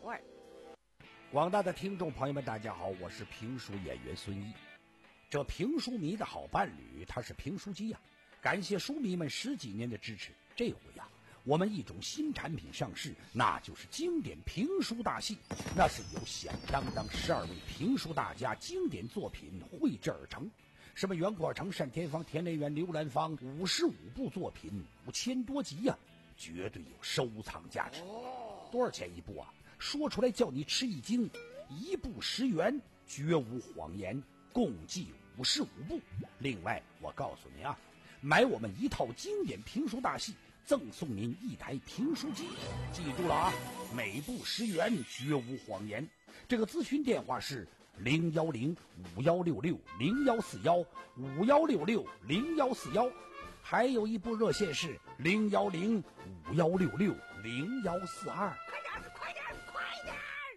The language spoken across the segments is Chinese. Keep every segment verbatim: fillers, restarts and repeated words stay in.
味儿。 广大的听众朋友们，大家好，我是评书演员孙一。这评书迷的好伴侣，他是评书机呀、啊。感谢书迷们十几年的支持，这回呀、啊，我们一种新产品上市，那就是经典评书大戏。那是由响当当十二位评书大家经典作品绘制而成。什么袁阔成、单田芳、田雷元、刘兰芳，五十五部作品，五千多集呀、啊，绝对有收藏价值。多少钱一部啊？说出来叫你吃一惊，一部十元，绝无谎言，共计五十五部。另外，我告诉你啊，买我们一套经典评书大戏，赠送您一台评书机。记住了啊，每部十元，绝无谎言。这个咨询电话是零幺零五幺六六零幺四幺五幺六六零幺四幺，还有一部热线是零幺零五幺六六零幺四二。 快点，快点，快点！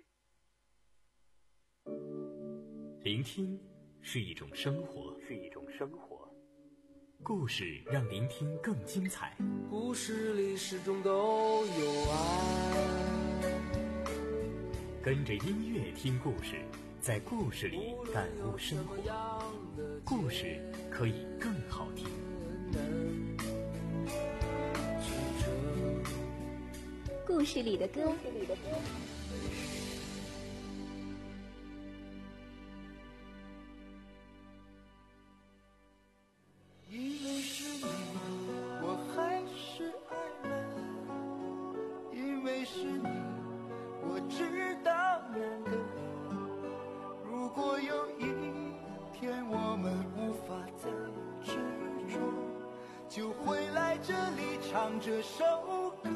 聆听是一种生活，是一种生活。故事让聆听更精彩。 故事里始终都有爱。 跟着音乐听故事，在故事里感悟生活。故事可以更好听。 故事里的歌。 因为是你，我还是爱了；因为是你，我知道难得。如果有一天我们无法再执着，就回来这里唱这首歌。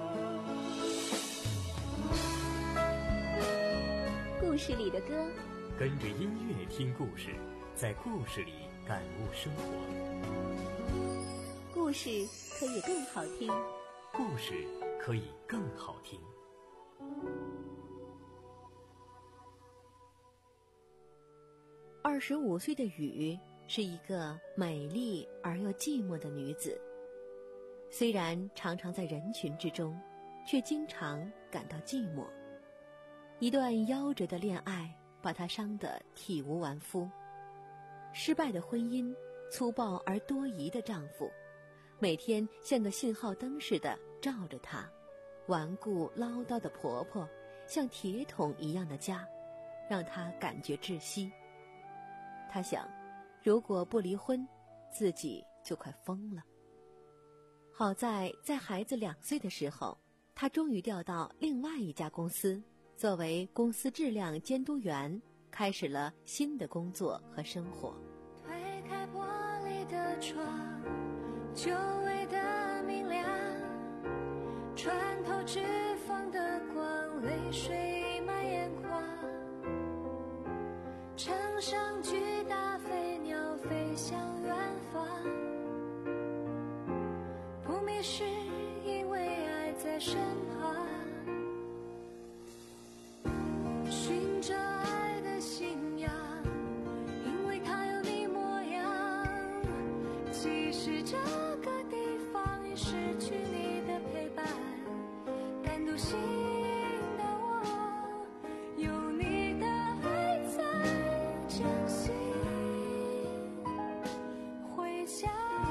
故事里的歌， 跟着音乐听故事，在故事里感悟生活。 故事可以更好听， 故事可以更好听。 二十五岁的雨是一个美丽而又寂寞的女子，虽然常常在人群之中，却经常感到寂寞。一段夭折的恋爱把她伤得体无完肤，失败的婚姻，粗暴而多疑的丈夫，每天像个信号灯似的照着她，顽固唠叨的婆婆，像铁桶一样的家，让她感觉窒息。她想，如果不离婚，自己就快疯了。好在在孩子两岁的时候，她终于调到另外一家公司，作为公司质量监督员，开始了新的工作和生活。 推开玻璃的窗，久违的明亮，穿透脂肪的光，泪水满眼眶。乘上巨大飞鸟飞向远方，不迷失，因为爱在身旁。寻着爱的信仰，因为它有你模样。即使这个地方已失去你的陪伴，但独行的我，有你的爱在掌心。回家，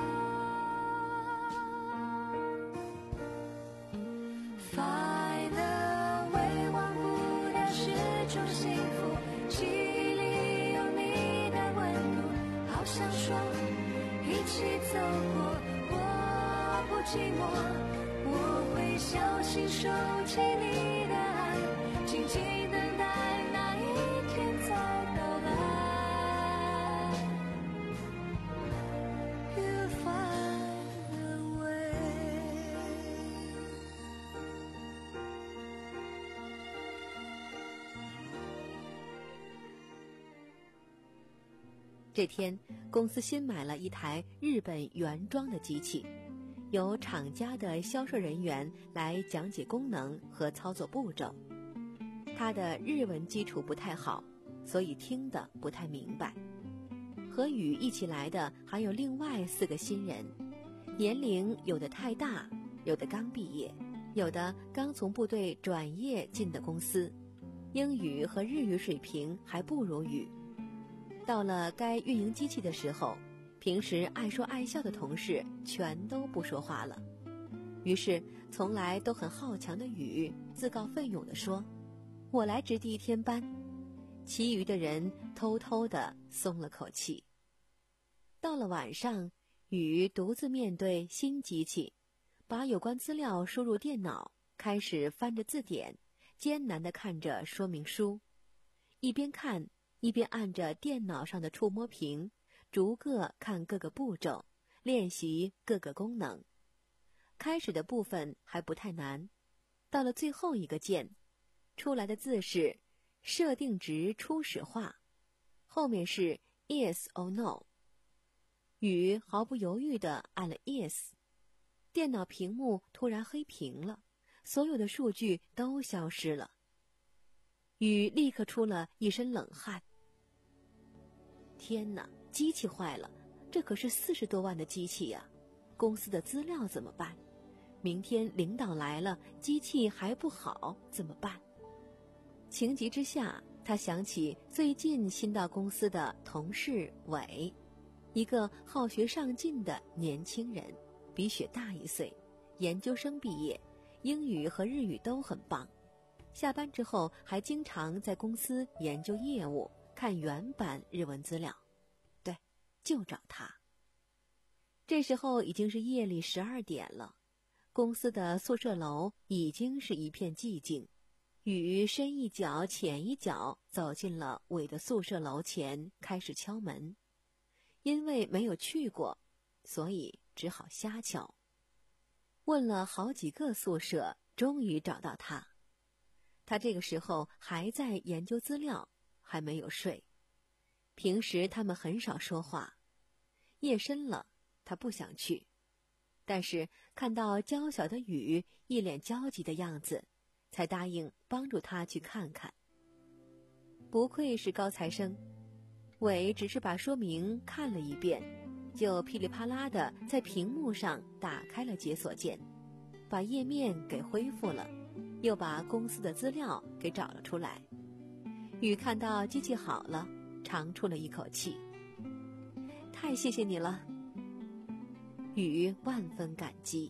烦的未忘不掉是种幸福，记忆里有你的温度，好想说一起走过，我不寂寞，我会小心收起你的爱，静静等待那一天再到来。You'll find a way。 这天，公司新买了一台日本原装的机器，由厂家的销售人员来讲解功能和操作步骤。他的日文基础不太好，所以听得不太明白。和雨一起来的还有另外四个新人，年龄有的太大，有的刚毕业， 有的刚从部队转业进的公司，英语和日语水平还不如宇。到了该运营机器的时候，平时爱说爱笑的同事全都不说话了。于是从来都很好强的宇自告奋勇地说，我来值第一天班。其余的人偷偷地松了口气。到了晚上，宇独自面对新机器，把有关资料输入电脑，开始翻着字典，艰难地看着说明书，一边看一边按着电脑上的触摸屏，逐个看各个步骤，练习各个功能。开始的部分还不太难，到了最后一个键，出来的字是设定值初始化，后面是 yes or no。 宇毫不犹豫地按了 yes， 电脑屏幕突然黑屏了，所有的数据都消失了。宇立刻出了一身冷汗。天哪，机器坏了，这可是四十多万的机器呀，公司的资料怎么办？明天领导来了，机器还不好，怎么办？情急之下，他想起最近新到公司的同事伟，一个好学上进的年轻人，比雪大一岁，研究生毕业，英语和日语都很棒。下班之后还经常在公司研究业务，看原版日文资料。对，就找他。这时候已经是夜里十二点了，公司的宿舍楼已经是一片寂静。宇深一脚浅一脚走进了伟的宿舍楼前，开始敲门。因为没有去过，所以只好瞎敲。问了好几个宿舍，终于找到他。他这个时候还在研究资料，还没有睡。平时他们很少说话。夜深了，他不想去，但是看到娇小的宇一脸焦急的样子，才答应帮助他去看看。不愧是高材生，伟只是把说明看了一遍，就噼里啪啦的在屏幕上打开了解锁键，把页面给恢复了，又把公司的资料给找了出来。宇看到机器好了，长出了一口气。太谢谢你了。宇万分感激。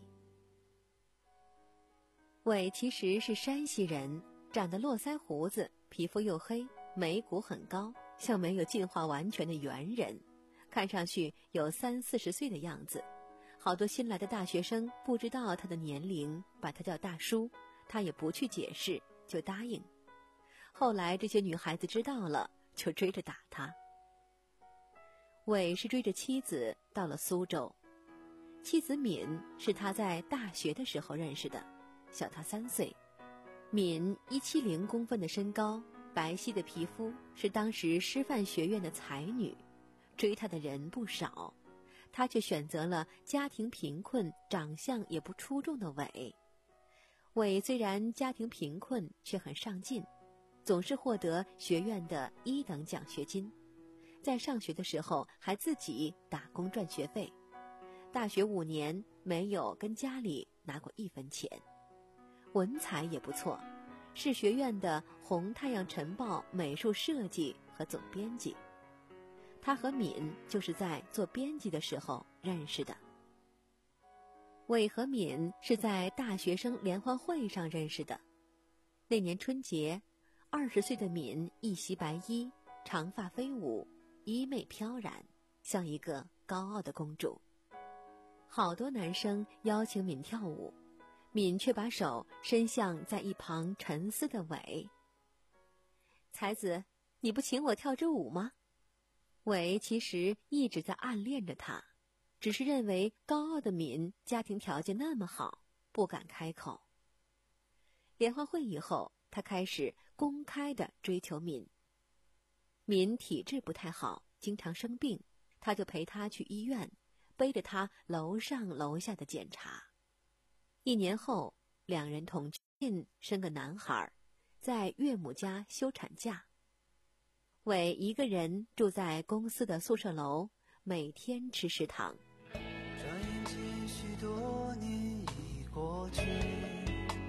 伟其实是山西人，长得络腮胡子，皮肤又黑，眉骨很高，像没有进化完全的猿人，看上去有三四十岁的样子。好多新来的大学生不知道他的年龄，把他叫大叔，他也不去解释，就答应。后来这些女孩子知道了，就追着打他。伟是追着妻子到了苏州，妻子敏是他在大学的时候认识的，小他三岁。敏一七零公分的身高，白皙的皮肤，是当时师范学院的才女，追她的人不少，她却选择了家庭贫困、长相也不出众的伟。伟虽然家庭贫困，却很上进，总是获得学院的一等奖学金，在上学的时候还自己打工赚学费，大学五年没有跟家里拿过一分钱。文采也不错，是学院的《红太阳晨报》美术设计和总编辑。他和敏就是在做编辑的时候认识的。伟和敏是在大学生联欢会上认识的。那年春节，二十岁的敏一袭白衣，长发飞舞，衣袂飘然，像一个高傲的公主。好多男生邀请敏跳舞，敏却把手伸向在一旁沉思的伟。才子，你不请我跳支舞吗？伟其实一直在暗恋着他，只是认为高傲的敏家庭条件那么好，不敢开口。联欢会以后，他开始公开地追求敏。敏体质不太好，经常生病，他就陪他去医院，背着他楼上楼下的检查。一年后，两人同居，生个男孩，在岳母家休产假。伟一个人住在公司的宿舍楼，每天吃食堂。 转眼间许多年已过去，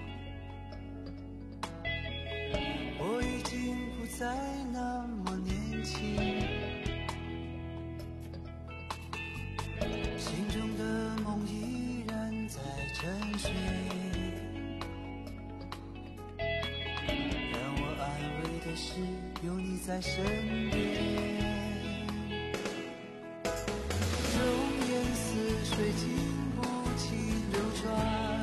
再那么年轻，心中的梦依然在沉睡，让我安慰的是有你在身边。容颜似水经不起流转，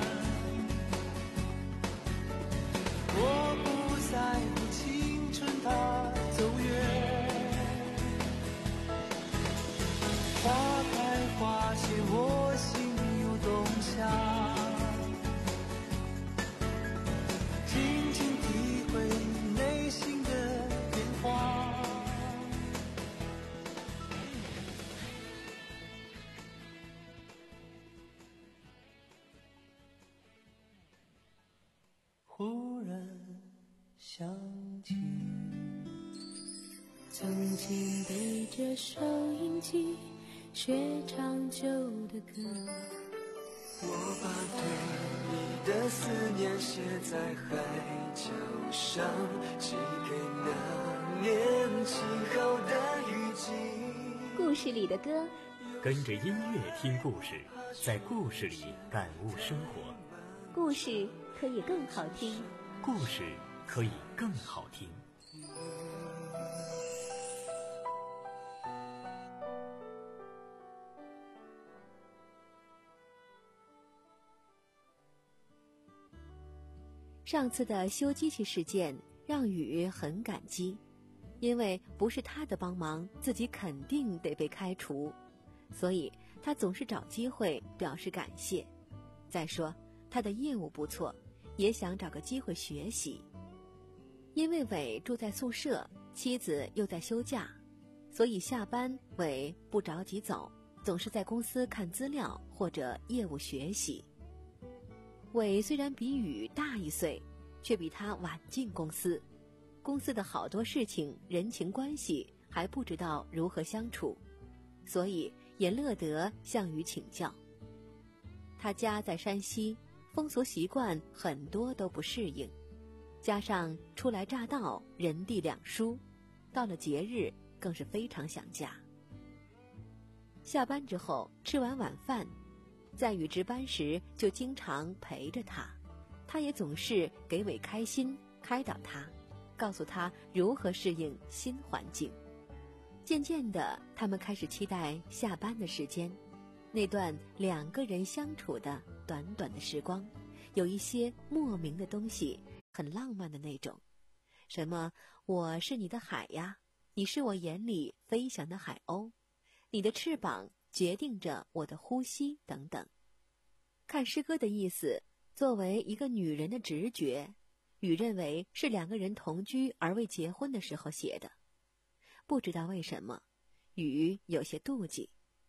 我不在乎青春它走远，花开花谢我心有冬夏，静静体会内心的变化。忽然想起， 曾经对着收音机学唱旧的歌， 我把对你的思念写在海角上，寄给那年轻后的雨季。 故事里的歌， 跟着音乐听故事，在故事里感悟生活。 故事可以更好听， 故事可以更好听。 上次的修机器事件让雨很感激，因为不是他的帮忙，自己肯定得被开除，所以他总是找机会表示感谢。再说他的业务不错，也想找个机会学习。因为伟住在宿舍，妻子又在休假，所以下班伟不着急走，总是在公司看资料或者业务学习。伟虽然比雨大一岁，却比他晚进公司，公司的好多事情人情关系还不知道如何相处，所以也乐得向雨请教。他家在山西，风俗习惯很多都不适应，加上初来乍到，人地两疏，到了节日更是非常想家。下班之后吃完晚饭，在雨值班时就经常陪着他，他也总是给伟开心，开导他，告诉他如何适应新环境。渐渐的，他们开始期待下班的时间，那段两个人相处的短短的时光，有一些莫名的东西，很浪漫的那种。什么我是你的海呀，你是我眼里飞翔的海鸥，你的翅膀决定着我的呼吸等等。看诗歌的意思，作为一个女人的直觉，雨认为是两个人同居而未结婚的时候写的。不知道为什么，雨有些妒忌。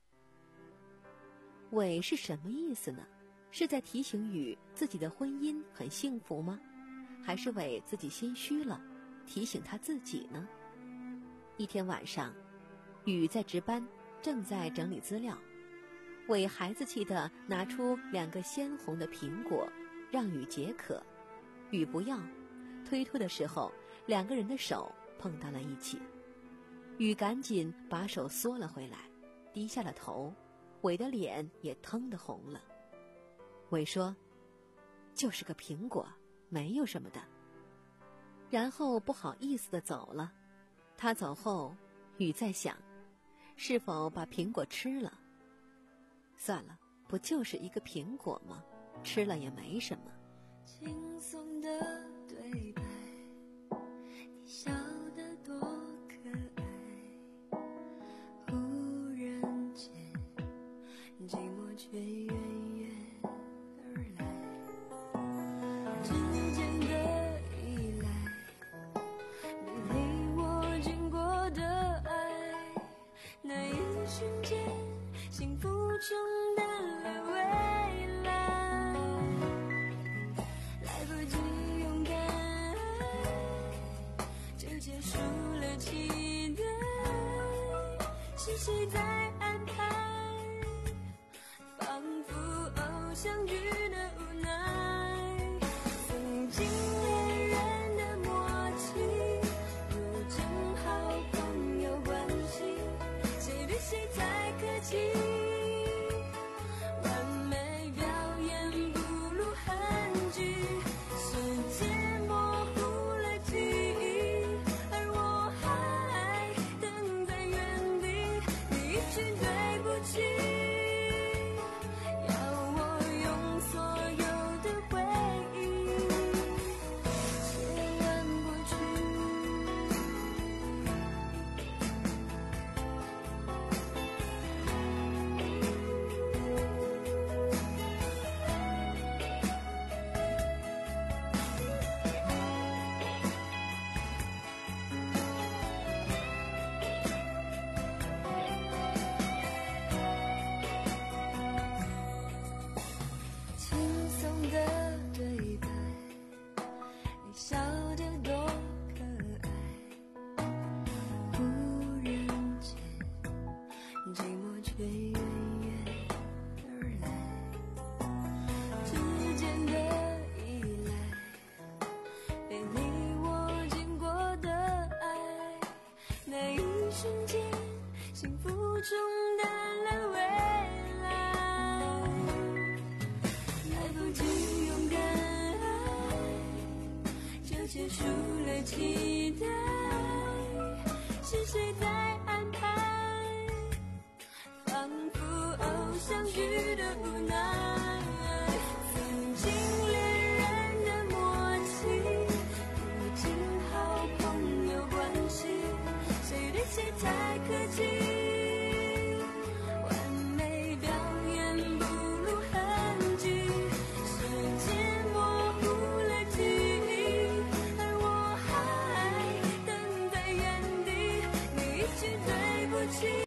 伟是什么意思呢？是在提醒雨自己的婚姻很幸福吗？还是伟自己心虚了，提醒他自己呢？一天晚上，雨在值班，正在整理资料，伟孩子气地拿出两个鲜红的苹果让雨解渴，雨不要，推脱的时候两个人的手碰到了一起，雨赶紧把手缩了回来，低下了头，伟的脸也腾得红了。伟说，就是个苹果，没有什么的，然后不好意思地走了。他走后，雨在想，是否把苹果吃了？算了，不就是一个苹果吗？吃了也没什么。 轻松的对白，你笑得多可爱，忽然间寂寞却远远而来，之间的依赖，便利我经过的爱，那一瞬间幸福中的未来，来不及勇敢结束了期待，是谁在安排？仿佛偶像剧的无奈，曾经恋人的默契，如今好朋友关系，谁对谁太客气？完美表演不露痕迹，时间模糊了记忆，而我还等在原地，你一句对不起。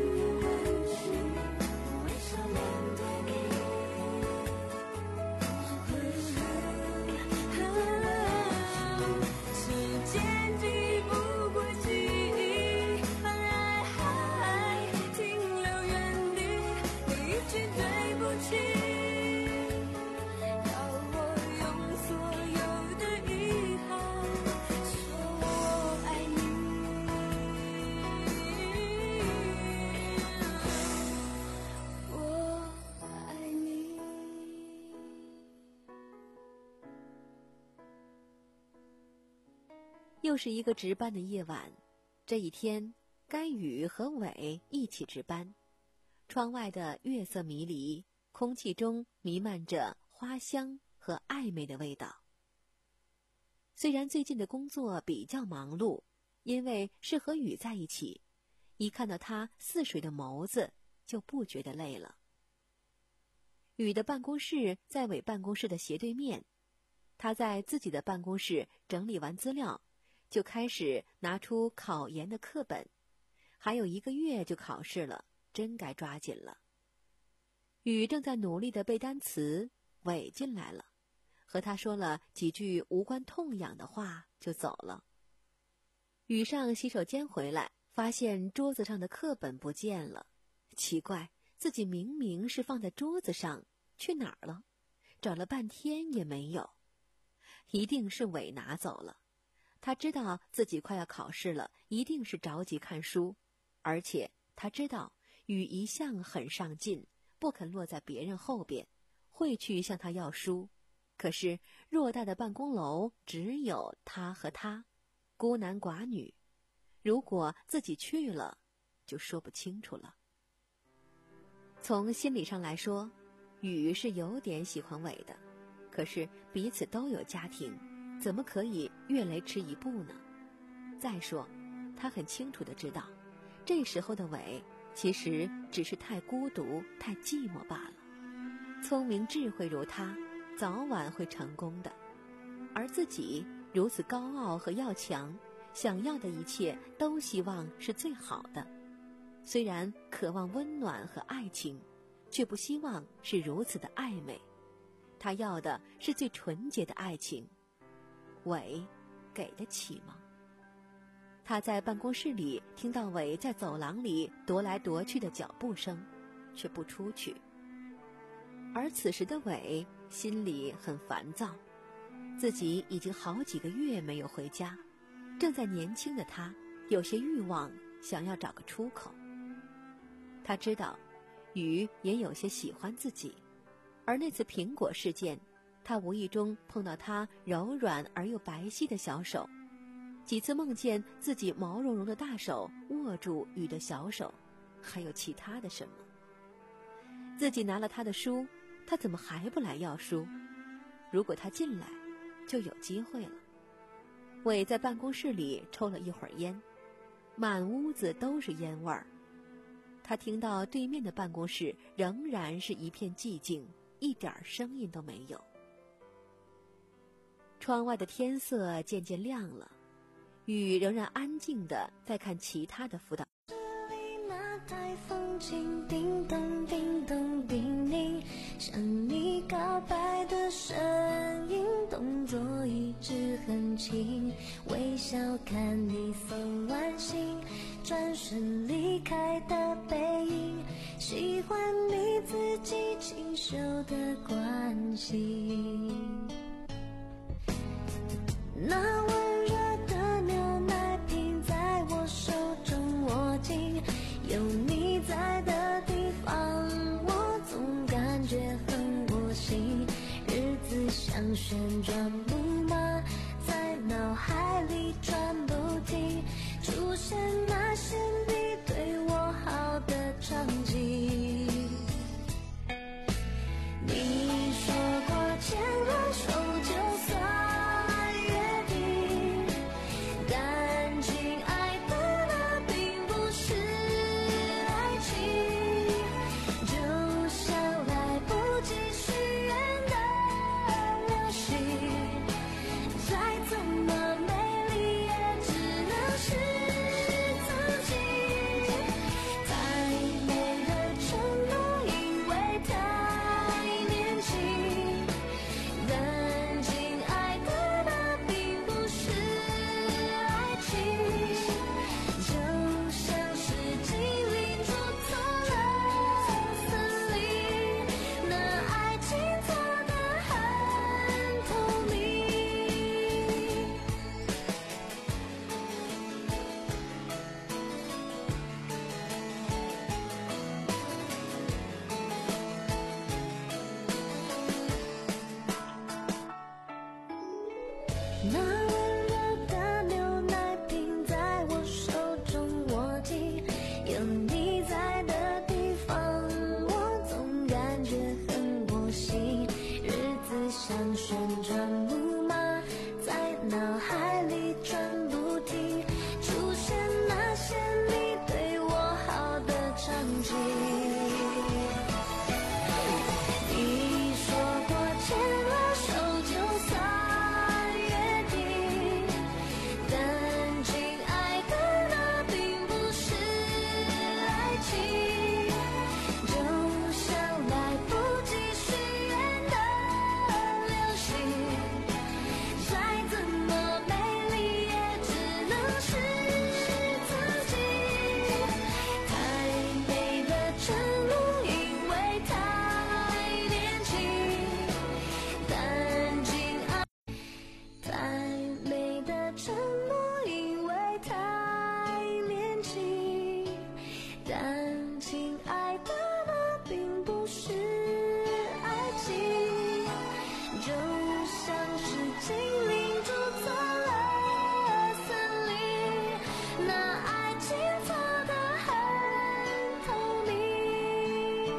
又是一个值班的夜晚，这一天，该雨和伟一起值班。窗外的月色迷离，空气中弥漫着花香和暧昧的味道。虽然最近的工作比较忙碌，因为是和雨在一起，一看到他似水的眸子，就不觉得累了。雨的办公室在伟办公室的斜对面，他在自己的办公室整理完资料，就开始拿出考研的课本，还有一个月就考试了，真该抓紧了。雨正在努力地背单词，伟进来了，和他说了几句无关痛痒的话，就走了。雨上洗手间回来，发现桌子上的课本不见了，奇怪，自己明明是放在桌子上，去哪儿了？找了半天也没有，一定是伟拿走了。他知道自己快要考试了，一定是着急看书，而且他知道雨一向很上进，不肯落在别人后边，会去向他要书。可是偌大的办公楼只有他和他，孤男寡女，如果自己去了，就说不清楚了。从心理上来说，雨是有点喜欢伟的，可是彼此都有家庭，怎么可以越雷池一步呢？再说，他很清楚地知道，这时候的伟其实只是太孤独、太寂寞罢了。聪明智慧如他，早晚会成功的。而自己如此高傲和要强，想要的一切都希望是最好的。虽然渴望温暖和爱情，却不希望是如此的暧昧。他要的是最纯洁的爱情。伟给得起吗？他在办公室里听到伟在走廊里踱来踱去的脚步声，却不出去。而此时的伟心里很烦躁，自己已经好几个月没有回家，正在年轻的他有些欲望，想要找个出口。他知道雨也有些喜欢自己，而那次苹果事件，他无意中碰到他柔软而又白皙的小手，几次梦见自己毛茸茸的大手握住雨的小手，还有其他的什么。自己拿了他的书，他怎么还不来要书？如果他进来，就有机会了。伟在办公室里抽了一会儿烟，满屋子都是烟味儿。他听到对面的办公室仍然是一片寂静，一点声音都没有。窗外的天色渐渐亮了，雨仍然安静地在看其他的辅导。 这里那台风琴叮咚叮咚叮咛，向你告白的声音，动作一直很轻，微笑看你送完信，转身离开的背影，喜欢你自己清秀的关心。那温热的牛奶瓶在我手中握紧，有你在的地方，我总感觉很窝心。日子像旋转木马，在脑里转不停，出现那些你对我好的场景。你说过牵了手就算约定，但亲爱的，那并不是爱情，就像来不及许愿的流星，再怎么美丽也只能是自己。太美的承诺，因为太年轻，但亲爱，太美的承诺，因为太年轻，但亲爱的，那并不是爱情，就像是精灵住错了森林，那爱情错得很透明。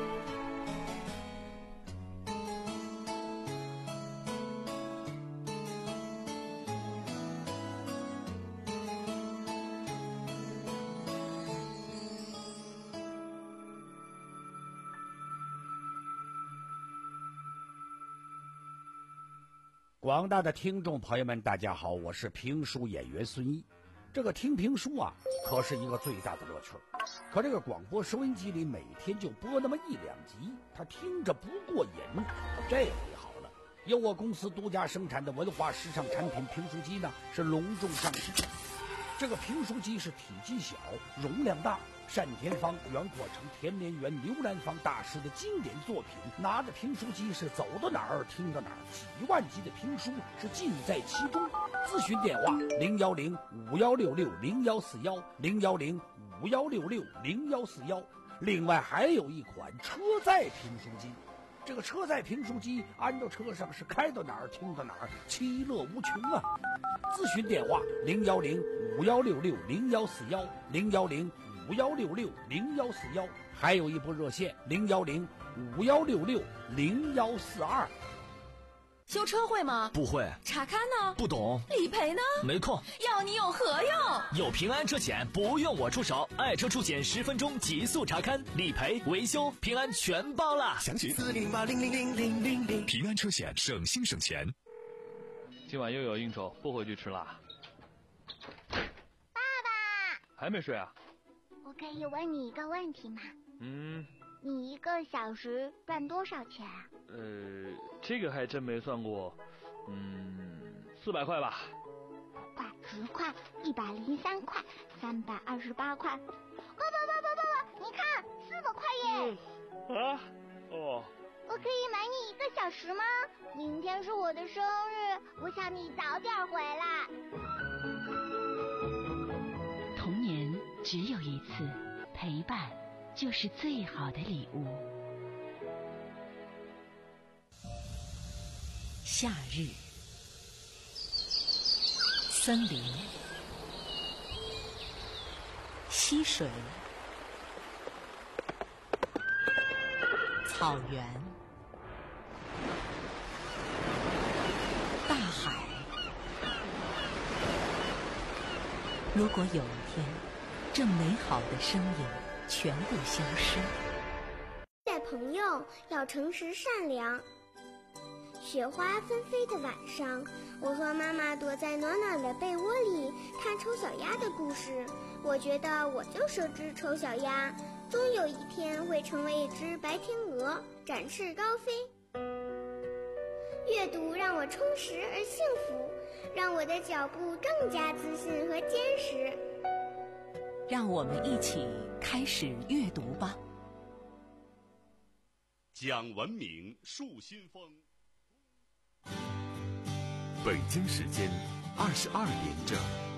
广大的听众朋友们，大家好，我是评书演员孙一。这个听评书啊，可是一个最大的乐趣儿。可这个广播收音机里每天就播那么一两集，他听着不过瘾。这回好了，由我公司独家生产的文化时尚产品评书机呢，是隆重上市。这个评书机是体积小，容量大，单田芳、袁阔成、田连元、刘兰芳大师的经典作品。拿着评书机是走到哪儿听到哪儿，几万集的评书是尽在其中。咨询电话零幺零五幺六六零幺四幺零幺零五幺六六零幺四幺。另外还有一款车载评书机。这个车载评书机安到车上是开到哪儿听到哪儿，其乐无穷啊！咨询电话零幺零五幺六六零幺四幺零幺零五幺六六零幺四幺，还有一部热线零幺零五幺六六零幺四二。 修车会吗？ 不会。 查看呢？ 不懂。 理赔呢？ 没空。 要你有何用？ 有平安车险，不用我出手，爱车出险十分钟极速查看，理赔、维修、平安全包啦！ 详情四零八零零零零零零。平安车险，省心省钱。 今晚又有应酬，不回去吃啦。 爸爸， 还没睡啊？ 我可以问你一个问题吗？ 嗯。 你一个小时赚多少钱啊？ 呃，这个还真没算过，嗯，四百块吧。 快，十块，一百零三块，三百二十八块。不不不不不不，你看，四百块耶！ 嗯、啊？哦。 我可以买你一个小时吗？明天是我的生日，我想你早点回来。 童年只有一次，陪伴就是最好的礼物。夏日，森林，溪水，草原，大海。如果有一天，这美好的声音全部消失， 带朋友要诚实善良。雪花纷飞的晚上，我和妈妈躲在暖暖的被窝里看丑小鸭的故事。我觉得我就是只丑小鸭，终有一天会成为一只白天鹅，展翅高飞。阅读让我充实而幸福，让我的脚步更加自信和坚实。 让我们一起开始阅读吧。 讲文明树新风。 北京时间二十二点整。